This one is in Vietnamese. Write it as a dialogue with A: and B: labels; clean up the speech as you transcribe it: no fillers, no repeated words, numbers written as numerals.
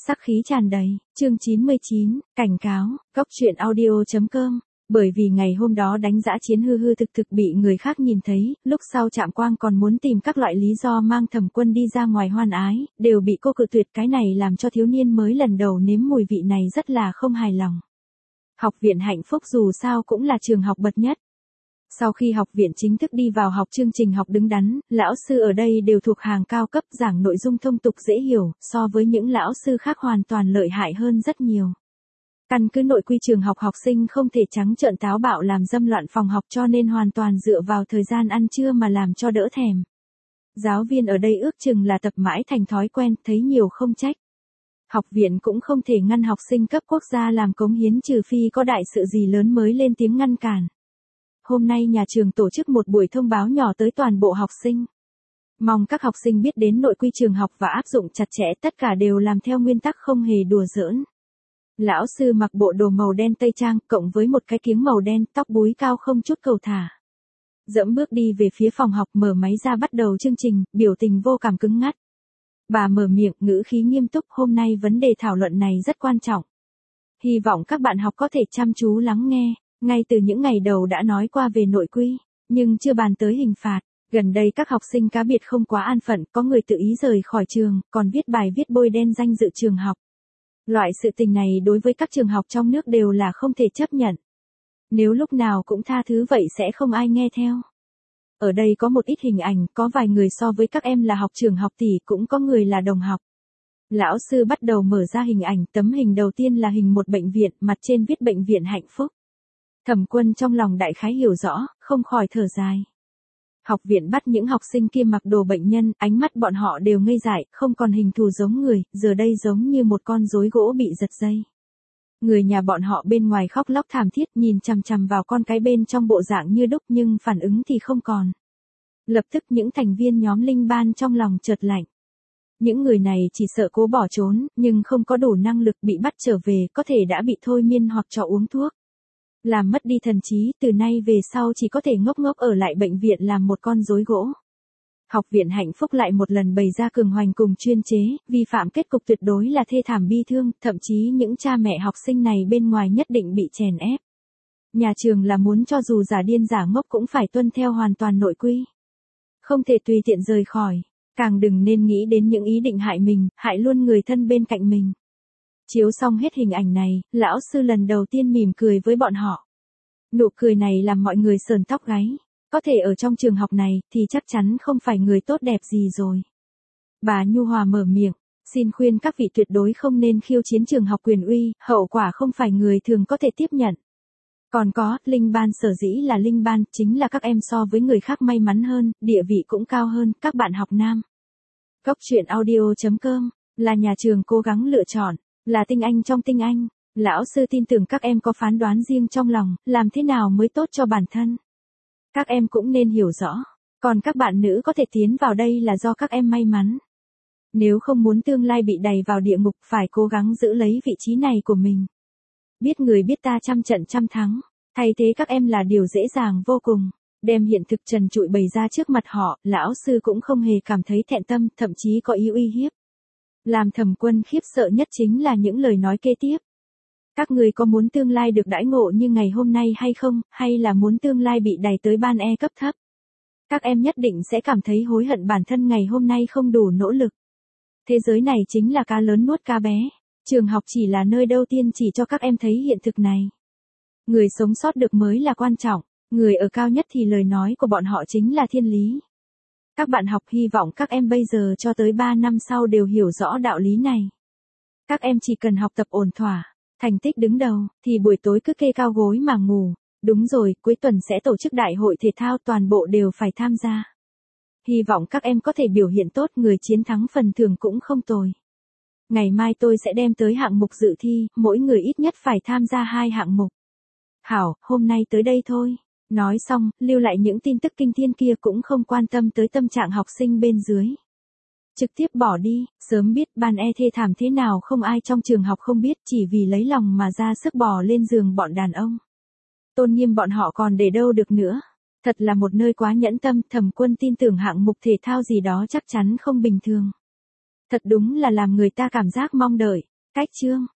A: Sắc khí tràn đầy, chương 99, cảnh cáo, góc truyện audio.com. Bởi vì ngày hôm đó đánh dã chiến hư hư thực thực bị người khác nhìn thấy, lúc sau Trạm Quang còn muốn tìm các loại lý do mang Thẩm Quân đi ra ngoài hoan ái, đều bị cô cự tuyệt, cái này làm cho thiếu niên mới lần đầu nếm mùi vị này rất là không hài lòng. Học viện Hạnh Phúc dù sao cũng là trường học bậc nhất. Sau khi học viện chính thức đi vào học chương trình học đứng đắn, lão sư ở đây đều thuộc hàng cao cấp, giảng nội dung thông tục dễ hiểu, so với những lão sư khác hoàn toàn lợi hại hơn rất nhiều. Căn cứ nội quy trường học, học sinh không thể trắng trợn táo bạo làm dâm loạn phòng học, cho nên hoàn toàn dựa vào thời gian ăn trưa mà làm cho đỡ thèm. Giáo viên ở đây ước chừng là tập mãi thành thói quen, thấy nhiều không trách. Học viện cũng không thể ngăn học sinh cấp quốc gia làm cống hiến, trừ phi có đại sự gì lớn mới lên tiếng ngăn cản. Hôm nay nhà trường tổ chức một buổi thông báo nhỏ tới toàn bộ học sinh. Mong các học sinh biết đến nội quy trường học và áp dụng chặt chẽ, tất cả đều làm theo nguyên tắc, không hề đùa giỡn. Lão sư mặc bộ đồ màu đen tây trang, cộng với một cái kiếng màu đen, tóc búi cao không chút cầu thả. Dẫm bước đi về phía phòng học, mở máy ra bắt đầu chương trình, biểu tình vô cảm cứng ngắt. Bà mở miệng, ngữ khí nghiêm túc, hôm nay vấn đề thảo luận này rất quan trọng. Hy vọng các bạn học có thể chăm chú lắng nghe. Ngay từ những ngày đầu đã nói qua về nội quy, nhưng chưa bàn tới hình phạt. Gần đây các học sinh cá biệt không quá an phận, có người tự ý rời khỏi trường, còn viết bài viết bôi đen danh dự trường học. Loại sự tình này đối với các trường học trong nước đều là không thể chấp nhận. Nếu lúc nào cũng tha thứ vậy sẽ không ai nghe theo. Ở đây có một ít hình ảnh, có vài người so với các em là học trưởng học tỷ, cũng có người là đồng học. Lão sư bắt đầu mở ra hình ảnh, tấm hình đầu tiên là hình một bệnh viện, mặt trên viết bệnh viện Hạnh Phúc. Thẩm Quân trong lòng đại khái hiểu rõ, không khỏi thở dài. Học viện bắt những học sinh kia mặc đồ bệnh nhân, ánh mắt bọn họ đều ngây dại, không còn hình thù giống người, giờ đây giống như một con rối gỗ bị giật dây. Người nhà bọn họ bên ngoài khóc lóc thảm thiết, nhìn chằm chằm vào con cái bên trong bộ dạng như đúc, nhưng phản ứng thì không còn. Lập tức những thành viên nhóm linh ban trong lòng chợt lạnh. Những người này chỉ sợ cố bỏ trốn, nhưng không có đủ năng lực, bị bắt trở về, có thể đã bị thôi miên hoặc cho uống thuốc. Làm mất đi thần trí, từ nay về sau chỉ có thể ngốc ngốc ở lại bệnh viện làm một con rối gỗ. Học viện Hạnh Phúc lại một lần bày ra cường hoành cùng chuyên chế, vi phạm kết cục tuyệt đối là thê thảm bi thương, thậm chí những cha mẹ học sinh này bên ngoài nhất định bị chèn ép. Nhà trường là muốn cho dù giả điên giả ngốc cũng phải tuân theo hoàn toàn nội quy. Không thể tùy tiện rời khỏi, càng đừng nên nghĩ đến những ý định hại mình, hại luôn người thân bên cạnh mình. Chiếu xong hết hình ảnh này, lão sư lần đầu tiên mỉm cười với bọn họ. Nụ cười này làm mọi người sờn tóc gáy. Có thể ở trong trường học này, thì chắc chắn không phải người tốt đẹp gì rồi. Bà nhu hòa mở miệng, xin khuyên các vị tuyệt đối không nên khiêu chiến trường học quyền uy, hậu quả không phải người thường có thể tiếp nhận. Còn có, linh ban sở dĩ là linh ban, chính là các em so với người khác may mắn hơn, địa vị cũng cao hơn, các bạn học nam. Góc truyện audio.com, là nhà trường cố gắng lựa chọn. Là tinh anh trong tinh anh, lão sư tin tưởng các em có phán đoán riêng trong lòng, làm thế nào mới tốt cho bản thân. Các em cũng nên hiểu rõ, còn các bạn nữ có thể tiến vào đây là do các em may mắn. Nếu không muốn tương lai bị đày vào địa ngục, phải cố gắng giữ lấy vị trí này của mình. Biết người biết ta, trăm trận trăm thắng, thay thế các em là điều dễ dàng vô cùng. Đem hiện thực trần trụi bày ra trước mặt họ, lão sư cũng không hề cảm thấy thẹn tâm, thậm chí có ý uy hiếp. Làm Thẩm Quân khiếp sợ nhất chính là những lời nói kế tiếp. Các người có muốn tương lai được đãi ngộ như ngày hôm nay hay không, hay là muốn tương lai bị đày tới ban E cấp thấp? Các em nhất định sẽ cảm thấy hối hận bản thân ngày hôm nay không đủ nỗ lực. Thế giới này chính là cá lớn nuốt cá bé. Trường học chỉ là nơi đầu tiên chỉ cho các em thấy hiện thực này. Người sống sót được mới là quan trọng. Người ở cao nhất thì lời nói của bọn họ chính là thiên lý. Các bạn học hy vọng các em bây giờ cho tới 3 năm sau đều hiểu rõ đạo lý này. Các em chỉ cần học tập ổn thỏa, thành tích đứng đầu, thì buổi tối cứ kê cao gối mà ngủ. Đúng rồi, cuối tuần sẽ tổ chức đại hội thể thao, toàn bộ đều phải tham gia. Hy vọng các em có thể biểu hiện tốt, người chiến thắng phần thưởng cũng không tồi. Ngày mai tôi sẽ đem tới hạng mục dự thi, mỗi người ít nhất phải tham gia 2 hạng mục. Hảo, hôm nay tới đây thôi. Nói xong, lưu lại những tin tức kinh thiên kia, cũng không quan tâm tới tâm trạng học sinh bên dưới. Trực tiếp bỏ đi, sớm biết ban E thê thảm thế nào không ai trong trường học không biết, chỉ vì lấy lòng mà ra sức bò lên giường bọn đàn ông. Tôn nghiêm bọn họ còn để đâu được nữa. Thật là một nơi quá nhẫn tâm. Thẩm Quân tin tưởng hạng mục thể thao gì đó chắc chắn không bình thường. Thật đúng là làm người ta cảm giác mong đợi. Khách chương.